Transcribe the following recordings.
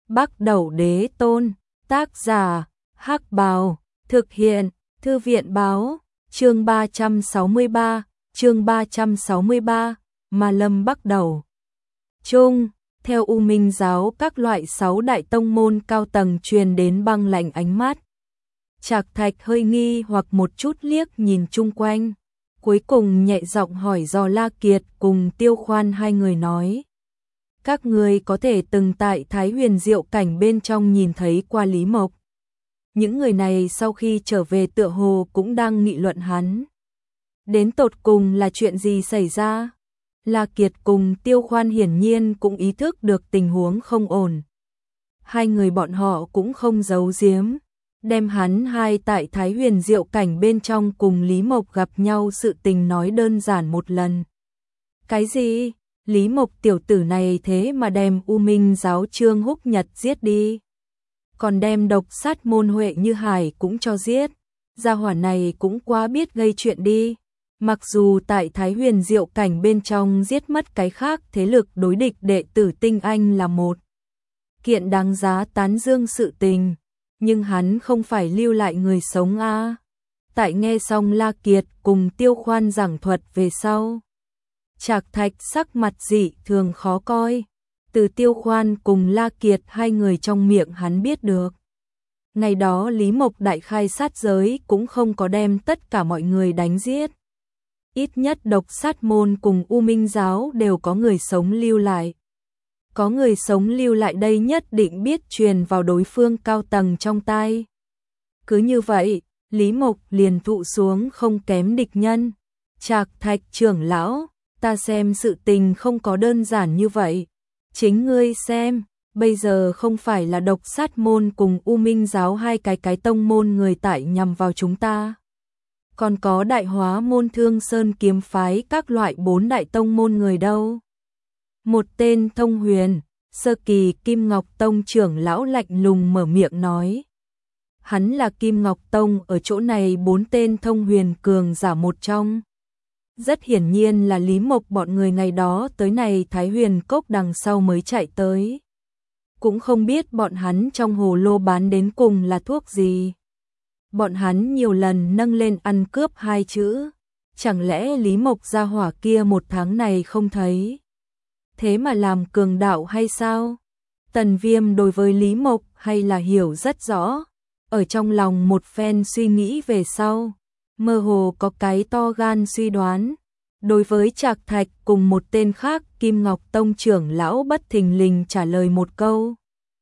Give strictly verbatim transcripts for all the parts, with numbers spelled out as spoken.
Bắc Đẩu Đế Tôn, tác giả, Hắc Bào, thực hiện, Thư viện báo, chương ba trăm sáu mươi ba, chương ba trăm sáu mươi ba, Ma Lâm Bắc Đẩu. Chung, theo U Minh giáo các loại sáu đại tông môn cao tầng truyền đến băng lạnh ánh mắt. Trạc Thạch hơi nghi hoặc một chút liếc nhìn chung quanh, cuối cùng nhẹ giọng hỏi do La Kiệt cùng Tiêu Khoan hai người nói. Các người có thể từng tại Thái Huyền Diệu cảnh bên trong nhìn thấy qua Lý Mộc. Những người này sau khi trở về tựa hồ cũng đang nghị luận hắn. Đến tột cùng là chuyện gì xảy ra? La Kiệt cùng Tiêu Khoan hiển nhiên cũng ý thức được tình huống không ổn. Hai người bọn họ cũng không giấu giếm, đem hắn hai tại Thái Huyền Diệu cảnh bên trong cùng Lý Mộc gặp nhau sự tình nói đơn giản một lần. Cái gì? Lý Mộc tiểu tử này thế mà đem U Minh giáo Trương Húc Nhật giết đi. Còn đem độc sát môn Huệ Như Hải cũng cho giết. Gia hỏa này cũng quá biết gây chuyện đi. Mặc dù tại Thái Huyền Diệu cảnh bên trong giết mất cái khác thế lực đối địch đệ tử tinh anh là một kiện đáng giá tán dương sự tình, nhưng hắn không phải lưu lại người sống a. À. Tại nghe xong La Kiệt cùng Tiêu Khoan giảng thuật về sau, Trạc Thạch sắc mặt dị thường khó coi. Từ Tiêu Khoan cùng La Kiệt hai người trong miệng hắn biết được. Ngày đó Lý Mộc đại khai sát giới cũng không có đem tất cả mọi người đánh giết. Ít nhất độc sát môn cùng U Minh giáo đều có người sống lưu lại. Có người sống lưu lại đây nhất định biết truyền vào đối phương cao tầng trong tai. Cứ như vậy, Lý Mộc liền thụ xuống không kém địch nhân. Trạc Thạch trưởng lão, ta xem sự tình không có đơn giản như vậy. Chính ngươi xem, bây giờ không phải là độc sát môn cùng U Minh giáo hai cái cái tông môn người tại nhằm vào chúng ta. Còn có đại hóa môn Thương Sơn kiếm phái các loại bốn đại tông môn người đâu. Một tên Thông Huyền, sơ kỳ Kim Ngọc Tông trưởng lão lạnh lùng mở miệng nói. Hắn là Kim Ngọc Tông ở chỗ này bốn tên Thông Huyền cường giả một trong. Rất hiển nhiên là Lý Mộc bọn người ngày đó tới này Thái Huyền Cốc đằng sau mới chạy tới. Cũng không biết bọn hắn trong hồ lô bán đến cùng là thuốc gì. Bọn hắn nhiều lần nâng lên ăn cướp hai chữ. Chẳng lẽ Lý Mộc gia hỏa kia một tháng này không thấy? Thế mà làm cường đạo hay sao? Tần Viêm đối với Lý Mộc hay là hiểu rất rõ. Ở trong lòng một phen suy nghĩ về sau, mơ hồ có cái to gan suy đoán. Đối với Trạc Thạch cùng một tên khác Kim Ngọc Tông trưởng lão bất thình lình trả lời một câu.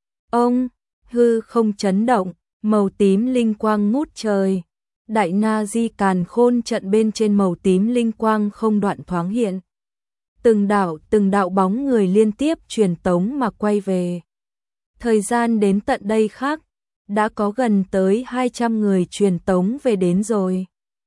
Ông, hư không chấn động, màu tím linh quang ngút trời. Đại Na Di Càn Khôn trận bên trên màu tím linh quang không đoạn thoáng hiện. Từng đạo từng đạo bóng người liên tiếp truyền tống mà quay về. Thời gian đến tận đây khác, đã có gần tới hai trăm người truyền tống về đến rồi.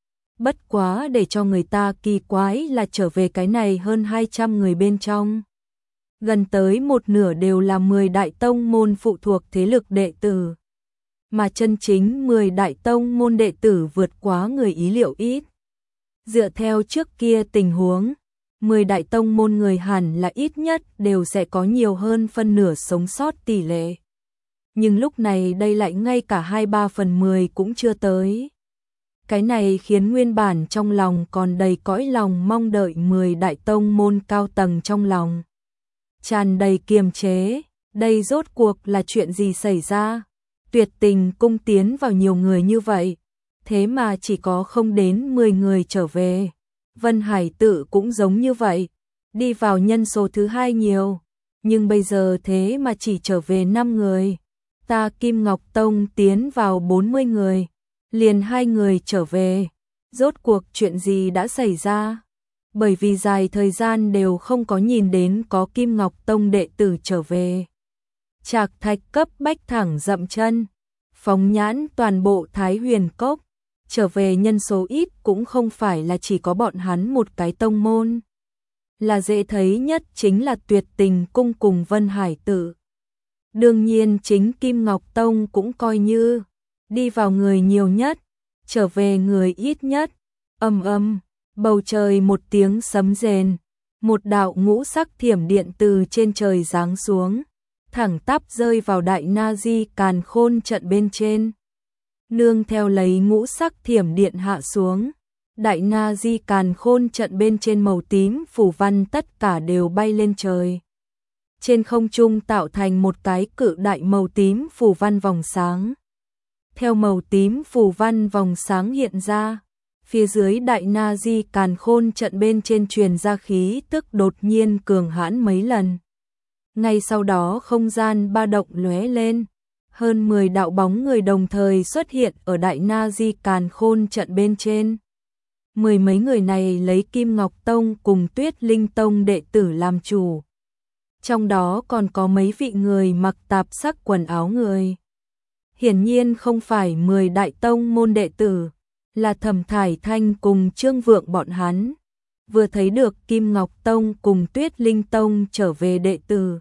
Bất quá để cho người ta kỳ quái là trở về cái này hơn hai trăm người bên trong. Gần tới một nửa đều là mười đại tông môn phụ thuộc thế lực đệ tử. Mà chân chính mười đại tông môn đệ tử vượt quá người ý liệu ít. Dựa theo trước kia tình huống, mười đại tông môn người hẳn là ít nhất đều sẽ có nhiều hơn phân nửa sống sót tỷ lệ. Nhưng lúc này đây lại ngay cả hai ba phần mười cũng chưa tới. Cái này khiến nguyên bản trong lòng còn đầy cõi lòng mong đợi mười đại tông môn cao tầng trong lòng. Tràn đầy kiềm chế, đây rốt cuộc là chuyện gì xảy ra? Tuyệt Tình cung tiến vào nhiều người như vậy, thế mà chỉ có không đến mười người trở về. Vân Hải Tự cũng giống như vậy, đi vào nhân số thứ hai nhiều, nhưng bây giờ thế mà chỉ trở về năm người. Ta Kim Ngọc Tông tiến vào bốn mươi người, liền hai người trở về. Rốt cuộc chuyện gì đã xảy ra? Bởi vì dài thời gian đều không có nhìn đến có Kim Ngọc Tông đệ tử trở về. Trạc Thạch cấp bách thẳng dậm chân, phóng nhãn toàn bộ Thái Huyền Cốc, trở về nhân số ít cũng không phải là chỉ có bọn hắn một cái tông môn. Là dễ thấy nhất chính là Tuyệt Tình cung cùng Vân Hải Tự. Đương nhiên chính Kim Ngọc Tông cũng coi như đi vào người nhiều nhất, trở về người ít nhất. Ầm ầm, bầu trời một tiếng sấm rền, một đạo ngũ sắc thiểm điện từ trên trời giáng xuống. thẳng tắp rơi vào Đại Na Di Càn Khôn trận bên trên. Nương theo lấy ngũ sắc thiểm điện hạ xuống, Đại Na Di Càn Khôn trận bên trên màu tím phù văn tất cả đều bay lên trời. Trên không trung tạo thành một cái cự đại màu tím phù văn vòng sáng. Theo màu tím phù văn vòng sáng hiện ra, phía dưới Đại Na Di Càn Khôn trận bên trên truyền ra khí tức đột nhiên cường hãn mấy lần. Ngay sau đó không gian ba động lóe lên, hơn mười đạo bóng người đồng thời xuất hiện ở Đại Na Di Càn Khôn trận bên trên. Mười mấy người này lấy Kim Ngọc Tông cùng Tuyết Linh Tông đệ tử làm chủ. Trong đó còn có mấy vị người mặc tạp sắc quần áo người. Hiển nhiên không phải mười đại tông môn đệ tử, là Thẩm Thải Thanh cùng Trương Vượng bọn hắn. Vừa thấy được Kim Ngọc Tông cùng Tuyết Linh Tông trở về đệ tử,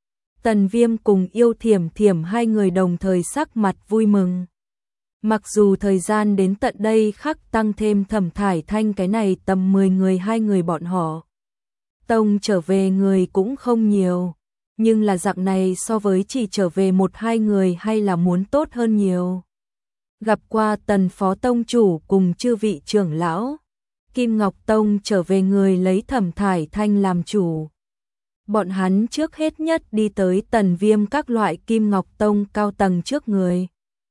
Tần Viêm cùng Yêu Thiểm Thiểm hai người đồng thời sắc mặt vui mừng. Mặc dù thời gian đến tận đây khắc tăng thêm Thẩm Thải Thanh cái này tầm mười người hai người bọn họ. Tông trở về người cũng không nhiều, nhưng là dạng này so với chỉ trở về một hai người hay là muốn tốt hơn nhiều. Gặp qua Tần Phó Tông Chủ cùng chư vị trưởng lão, Kim Ngọc Tông trở về người lấy Thẩm Thải Thanh làm chủ. Bọn hắn trước hết nhất đi tới Tần Viêm các loại Kim Ngọc Tông cao tầng trước người.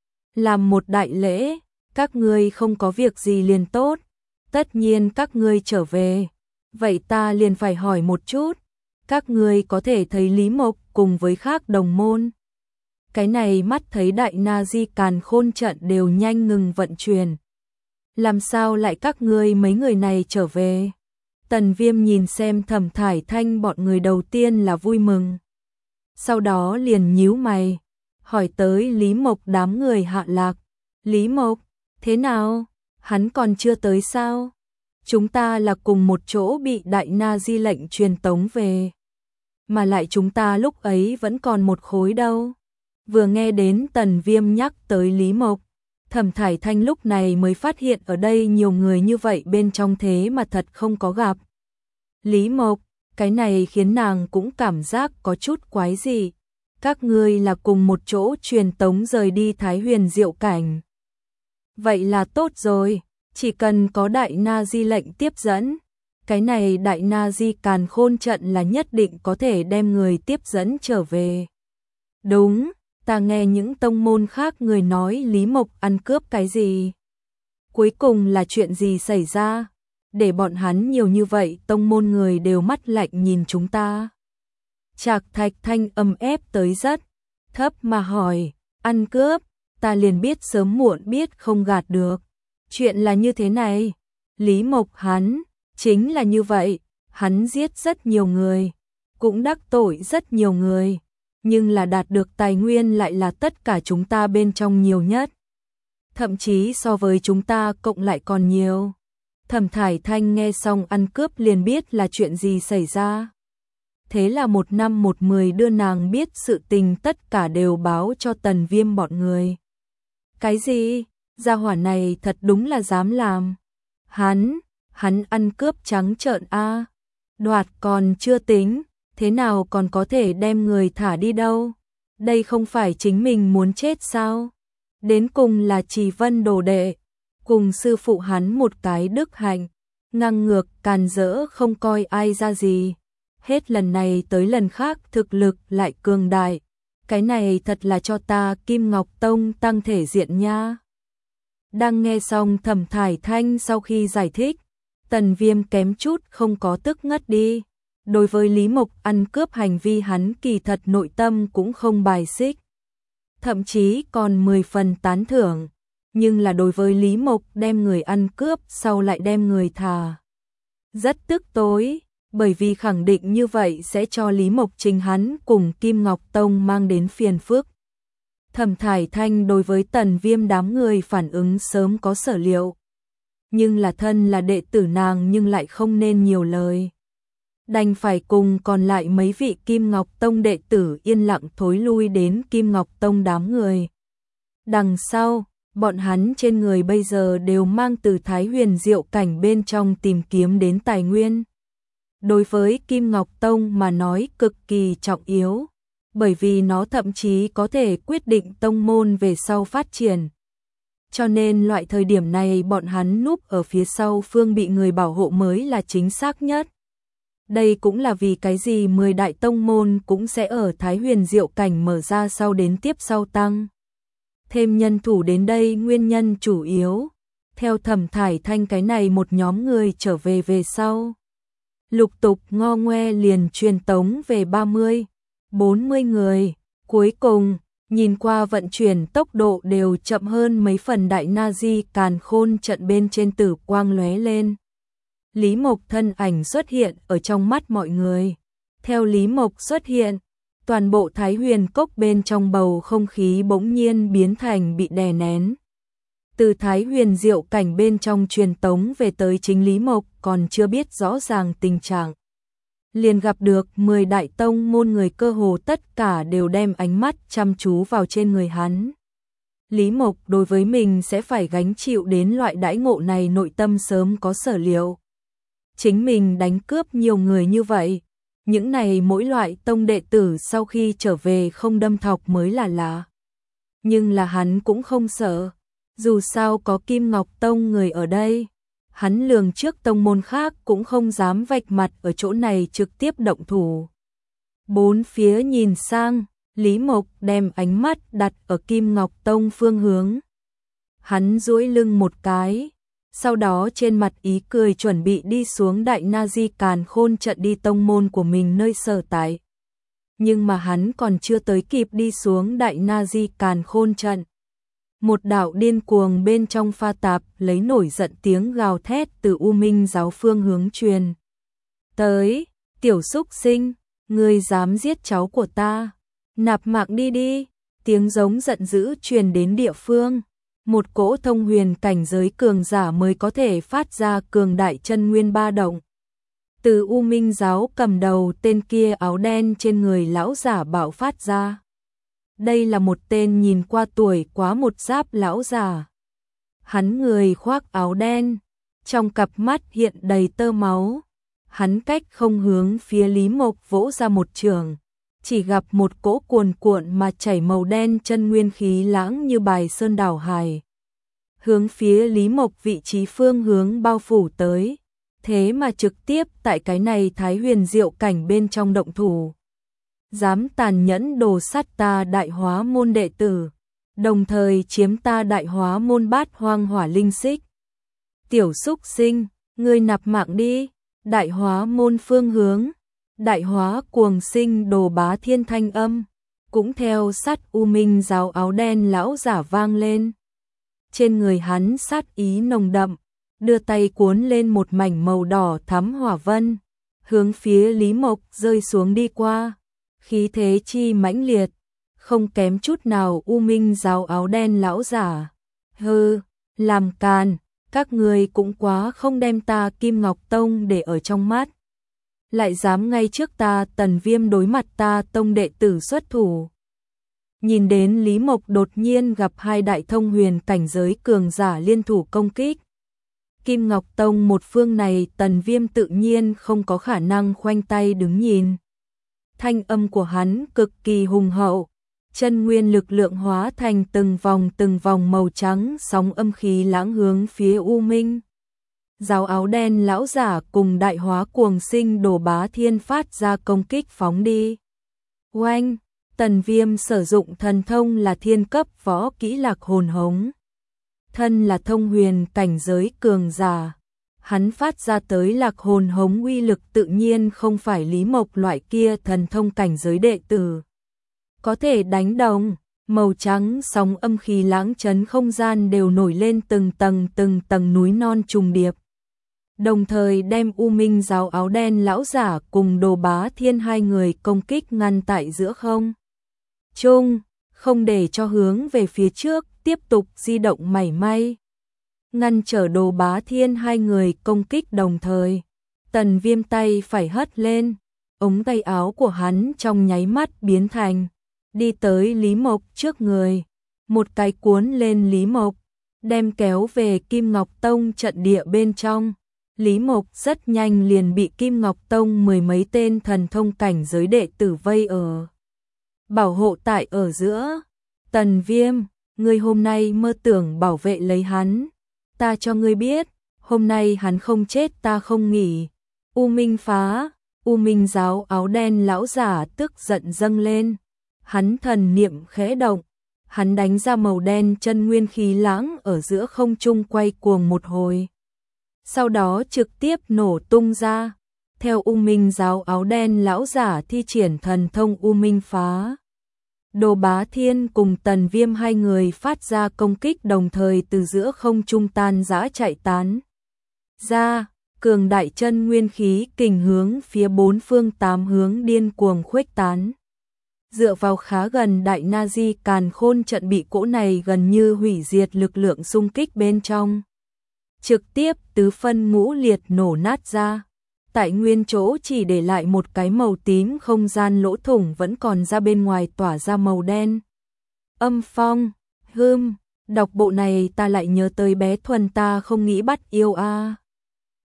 Làm một đại lễ, các ngươi không có việc gì liền tốt, tất nhiên các ngươi trở về. Vậy ta liền phải hỏi một chút, các ngươi có thể thấy Lý Mộc cùng với khác đồng môn. Cái này mắt thấy Đại Na Di Càn Khôn trận đều nhanh ngừng vận chuyển. Làm sao lại các ngươi mấy người này trở về? Tần Viêm nhìn xem Thẩm Thải Thanh bọn người đầu tiên là vui mừng. Sau đó liền nhíu mày, hỏi tới Lý Mộc đám người hạ lạc. Lý Mộc, thế nào? Hắn còn chưa tới sao? Chúng ta là cùng một chỗ bị Đại Na Di lệnh truyền tống về. Mà lại chúng ta lúc ấy vẫn còn một khối đâu. Vừa nghe đến Tần Viêm nhắc tới Lý Mộc, Thẩm Thải Thanh lúc này mới phát hiện ở đây nhiều người như vậy bên trong thế mà thật không có gặp. Lý Mộc, cái này khiến nàng cũng cảm giác có chút quái dị. Các ngươi là cùng một chỗ truyền tống rời đi Thái Huyền Diệu Cảnh. Vậy là tốt rồi, chỉ cần có Đại Na Di lệnh tiếp dẫn. Cái này Đại Na Di Càn Khôn trận là nhất định có thể đem người tiếp dẫn trở về. Đúng, ta nghe những tông môn khác người nói Lý Mộc ăn cướp cái gì. Cuối cùng là chuyện gì xảy ra? Để bọn hắn nhiều như vậy tông môn người đều mắt lạnh nhìn chúng ta. Trạc Thạch thanh âm ép tới rất thấp mà hỏi, ăn cướp, ta liền biết sớm muộn biết không gạt được. Chuyện là như thế này, Lý Mộc hắn, chính là như vậy, hắn giết rất nhiều người, cũng đắc tội rất nhiều người, nhưng là đạt được tài nguyên lại là tất cả chúng ta bên trong nhiều nhất. Thậm chí so với chúng ta cộng lại còn nhiều. Thẩm Thải Thanh nghe xong ăn cướp liền biết là chuyện gì xảy ra. Thế là một năm một mười đưa nàng biết sự tình tất cả đều báo cho Tần Viêm bọn người. Cái gì? Gia hỏa này thật đúng là dám làm. Hắn, hắn ăn cướp trắng trợn a. Đoạt còn chưa tính, thế nào còn có thể đem người thả đi đâu? Đây không phải chính mình muốn chết sao? Đến cùng là Trì Vân đồ đệ, cùng sư phụ hắn một cái đức hạnh, ngang ngược càn rỡ không coi ai ra gì. Hết lần này tới lần khác thực lực lại cường đại. Cái này thật là cho ta Kim Ngọc Tông tăng thể diện nha. Đang nghe xong Thẩm Thải Thanh sau khi giải thích, Tần Viêm kém chút không có tức ngất đi. Đối với Lý Mộc ăn cướp hành vi hắn kỳ thật nội tâm cũng không bài xích. Thậm chí còn mười phần tán thưởng. Nhưng là đối với Lý Mộc đem người ăn cướp sau lại đem người thả. Rất tức tối, bởi vì khẳng định như vậy sẽ cho Lý Mộc chính hắn cùng Kim Ngọc Tông mang đến phiền phức. Thẩm Thải Thanh đối với Tần Viêm đám người phản ứng sớm có sở liệu. Nhưng là thân là đệ tử nàng nhưng lại không nên nhiều lời. Đành phải cùng còn lại mấy vị Kim Ngọc Tông đệ tử yên lặng thối lui đến Kim Ngọc Tông đám người. Đằng sau, bọn hắn trên người bây giờ đều mang từ Thái Huyền Diệu Cảnh bên trong tìm kiếm đến tài nguyên. Đối với Kim Ngọc Tông mà nói cực kỳ trọng yếu. bởi vì nó thậm chí có thể quyết định tông môn về sau phát triển. Cho nên loại thời điểm này bọn hắn núp ở phía sau phương bị người bảo hộ mới là chính xác nhất. Đây cũng là vì cái gì mười đại tông môn cũng sẽ ở Thái Huyền Diệu Cảnh mở ra sau đến tiếp sau tăng. Thêm nhân thủ đến đây nguyên nhân chủ yếu. Theo Thẩm Thải Thanh cái này một nhóm người trở về về sau. Lục tục ngo ngoe liền truyền tống về ba mươi, bốn mươi người. Cuối cùng, nhìn qua vận chuyển tốc độ đều chậm hơn mấy phần đại Nazi càn khôn trận bên trên tử quang lóe lên. Lý Mộc thân ảnh xuất hiện ở trong mắt mọi người. Theo Lý Mộc xuất hiện, toàn bộ Thái Huyền Cốc bên trong bầu không khí bỗng nhiên biến thành bị đè nén. Từ Thái Huyền Diệu Cảnh bên trong truyền tống về tới chính Lý Mộc còn chưa biết rõ ràng tình trạng. Liền gặp được mười đại tông môn người cơ hồ tất cả đều đem ánh mắt chăm chú vào trên người hắn. Lý Mộc đối với mình sẽ phải gánh chịu đến loại đãi ngộ này nội tâm sớm có sở liệu. Chính mình đánh cướp nhiều người như vậy, những này mỗi loại tông đệ tử sau khi trở về không đâm thọc mới là lạ. Nhưng là hắn cũng không sợ, dù sao có Kim Ngọc Tông người ở đây. Hắn lường trước tông môn khác cũng không dám vạch mặt ở chỗ này trực tiếp động thủ. Bốn phía nhìn sang, Lý Mộc đem ánh mắt đặt ở Kim Ngọc Tông phương hướng. Hắn duỗi lưng một cái, sau đó trên mặt ý cười chuẩn bị đi xuống đại Nazi càn khôn trận đi tông môn của mình nơi sở tại. Nhưng mà hắn còn chưa tới kịp đi xuống đại Nazi càn khôn trận. Một đạo điên cuồng bên trong pha tạp lấy nổi giận tiếng gào thét từ U Minh giáo phương hướng truyền. Tới, tiểu xúc sinh, ngươi dám giết cháu của ta, nạp mạng đi đi, tiếng giống giận dữ truyền đến địa phương. Một cỗ thông huyền cảnh giới cường giả mới có thể phát ra cường đại chân nguyên ba động. Từ U Minh giáo cầm đầu tên kia áo đen trên người lão giả bạo phát ra. Đây là một tên nhìn qua tuổi quá một giáp lão già. Hắn người khoác áo đen, trong cặp mắt hiện đầy tơ máu. Hắn cách không hướng phía Lý Mộc vỗ ra một trường, chỉ gặp một cỗ cuồn cuộn mà chảy màu đen chân nguyên khí lãng như bài sơn đảo hải. Hướng phía Lý Mộc vị trí phương hướng bao phủ tới, thế mà trực tiếp tại cái này Thái Huyền Diệu Cảnh bên trong động thủ. Dám tàn nhẫn đồ sát ta đại hóa môn đệ tử, đồng thời chiếm ta đại hóa môn bát hoang hỏa linh xích. Tiểu xúc sinh, ngươi nạp mạng đi, đại hóa môn phương hướng, đại hóa cuồng sinh đồ bá thiên thanh âm, cũng theo sát U Minh giáo áo đen lão giả vang lên. Trên người hắn sát ý nồng đậm, đưa tay cuốn lên một mảnh màu đỏ thắm hỏa vân, hướng phía Lý Mộc rơi xuống đi qua. Khí thế chi mãnh liệt, không kém chút nào U Minh giáo áo đen lão giả. Hừ, làm càn, các người cũng quá không đem ta Kim Ngọc Tông để ở trong mắt. Lại dám ngay trước ta Tần Viêm đối mặt ta tông đệ tử xuất thủ. Nhìn đến Lý Mộc đột nhiên gặp hai đại thông huyền cảnh giới cường giả liên thủ công kích. Kim Ngọc Tông một phương này Tần Viêm tự nhiên không có khả năng khoanh tay đứng nhìn. Thanh âm của hắn cực kỳ hùng hậu, chân nguyên lực lượng hóa thành từng vòng từng vòng màu trắng sóng âm khí lãng hướng phía U Minh. Giáo áo đen lão giả cùng đại hóa cuồng sinh đồ bá thiên phát ra công kích phóng đi. Oanh, Tần Viêm sử dụng thần thông là thiên cấp võ kỹ lạc hồn hống. Thân là thông huyền cảnh giới cường giả. Hắn phát ra tới lạc hồn hống uy lực tự nhiên không phải Lý Mộc loại kia thần thông cảnh giới đệ tử. Có thể đánh đồng, màu trắng sóng âm khí lãng chấn không gian đều nổi lên từng tầng từng tầng núi non trùng điệp. Đồng thời đem U Minh giáo áo đen lão giả cùng đồ bá thiên hai người công kích ngăn tại giữa không. Trung, không để cho hướng về phía trước, tiếp tục di động mảy may. Ngăn trở đồ bá thiên hai người công kích đồng thời. Tần Viêm tay phải hất lên, ống tay áo của hắn trong nháy mắt biến thành, đi tới Lý Mộc trước người. Một cái cuốn lên Lý Mộc, đem kéo về Kim Ngọc Tông trận địa bên trong. Lý Mộc rất nhanh liền bị Kim Ngọc Tông mười mấy tên thần thông cảnh giới đệ tử vây ở bảo hộ tại ở giữa. Tần Viêm, ngươi hôm nay mơ tưởng bảo vệ lấy hắn, ta cho ngươi biết, hôm nay hắn không chết ta không nghỉ. U Minh Phá, U Minh giáo áo đen lão giả tức giận dâng lên, hắn thần niệm khẽ động, hắn đánh ra màu đen chân nguyên khí lãng ở giữa không trung quay cuồng một hồi. Sau đó trực tiếp nổ tung ra, theo U Minh giáo áo đen lão giả thi triển thần thông U Minh Phá. Đồ Bá Thiên cùng Tần Viêm hai người phát ra công kích đồng thời từ giữa không trung tan rã chạy tán ra, cường đại chân nguyên khí kình hướng phía bốn phương tám hướng điên cuồng khuếch tán. Dựa vào khá gần đại Nazi càn khôn trận bị cỗ này gần như hủy diệt lực lượng xung kích bên trong, trực tiếp tứ phân ngũ liệt nổ nát ra. Tại nguyên chỗ chỉ để lại một cái màu tím không gian lỗ thủng vẫn còn ra bên ngoài tỏa ra màu đen. Âm Phong, hưm, đọc bộ này ta lại nhớ tới bé Thuần ta không nghĩ bắt yêu a.